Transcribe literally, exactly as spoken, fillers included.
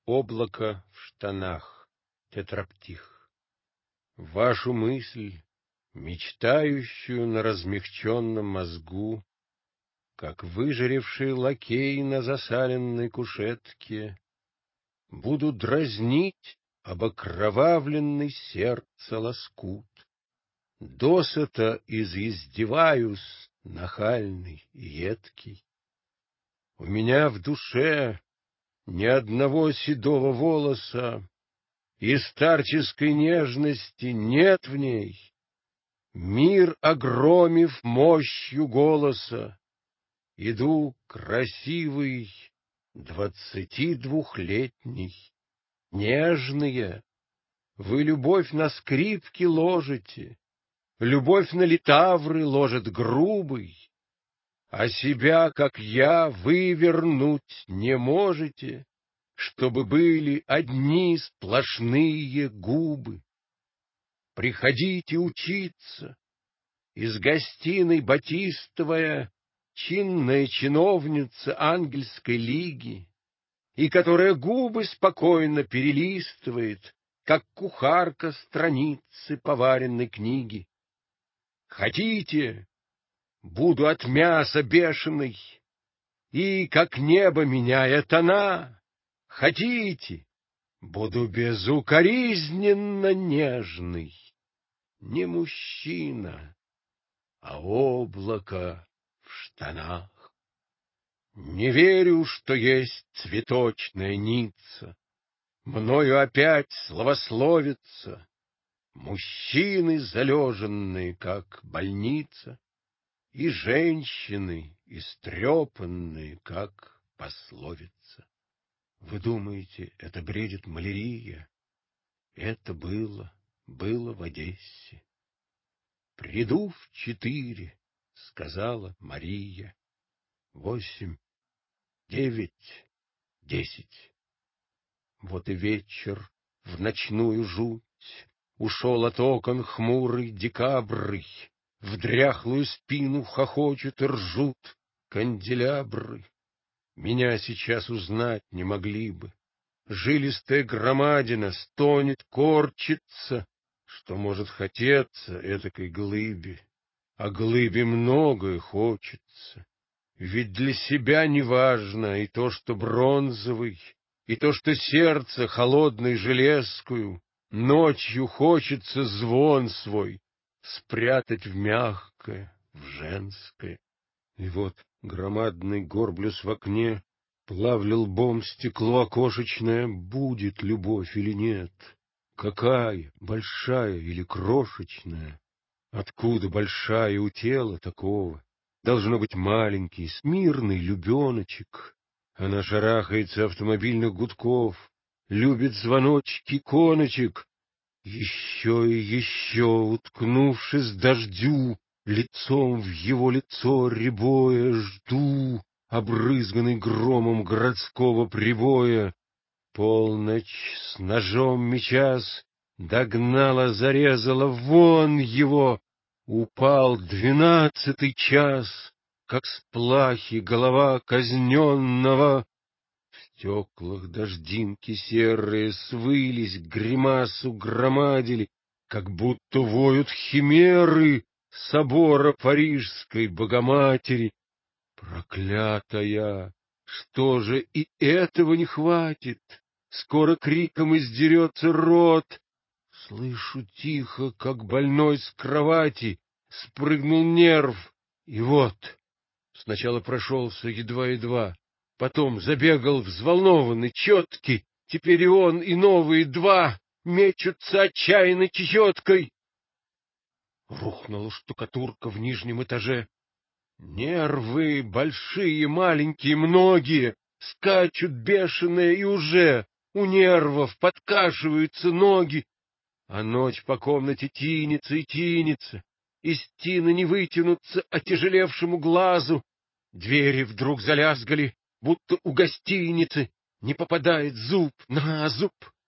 Облако в штанах. Тетраптих. Вашу мысль, мечтающую на размягченном мозгу, как выжаревший лакей на засаленной кушетке, буду дразнить об окровавленный сердце лоскут. Досыта изъездеваюсь, нахальный и едкий. У меня в душе ни одного седого волоса, и старческой нежности нет в ней. Мир, огромив мощью голоса, иду красивый, двадцатидвухлетний. Нежные, вы любовь на скрипки ложите, любовь на литавры ложит грубый, а себя, как я, вы вернуть не можете, чтобы были одни сплошные губы. Приходите учиться, из гостиной батистовая, чинная чиновница ангельской лиги, и которая губы спокойно перелистывает, как кухарка страницы поваренной книги. Хотите, буду от мяса бешеный, и, как небо меняя тона, хотите, буду безукоризненно нежный, не мужчина, а облако в штанах. Не верю, что есть цветочная Ницца, мною опять славословится, мужчины залеженные, как больница, и женщины истрепанные, как пословица. Вы думаете, это бредит малярия? Это было, было в Одессе. «Приду в четыре», — сказала Мария. Восемь, девять, десять. Вот и вечер в ночную жуть ушел от окон хмурый декабрь. В дряхлую спину хохочут и ржут канделябры. Меня сейчас узнать не могли бы. Жилистая громадина стонет, корчится, что может хотеться этакой глыбе. А глыбе многое хочется. Ведь для себя не важно и то, что бронзовый, и то, что сердце холодной железкую ночью хочется звон свой спрятать в мягкое, в женское. И вот громадный горблюс в окне, плавля лбом стекло окошечное, будет любовь или нет? Какая, большая или крошечная? Откуда большая у тела такого? Должно быть маленький, смирный любеночек. Она шарахается автомобильных гудков, любит звоночки коночек. Еще и еще, уткнувшись дождю, лицом в его лицо рябое, жду, обрызганный громом городского прибоя. Полночь с ножом мечас догнала, зарезала, вон его. Упал двенадцатый час, как с плахи голова казненного. В стеклах дождинки серые свылись, гримасу громадили, как будто воют химеры собора Парижской Богоматери. Проклятая! Что же, и этого не хватит? Скоро криком издерется рот. Слышу тихо, как больной с кровати спрыгнул нерв, и вот сначала прошелся едва-едва, потом забегал взволнованный, четкий, теперь и он, и новые два мечутся отчаянной чечеткой. Рухнула штукатурка в нижнем этаже. Нервы, большие, маленькие, многие, скачут бешеные, и уже у нервов подкашиваются ноги. А ночь по комнате тинется и тинется, из тины не вытянуться отяжелевшему глазу. Двери вдруг залязгали, будто у гостиницы, не попадает зуб на зуб.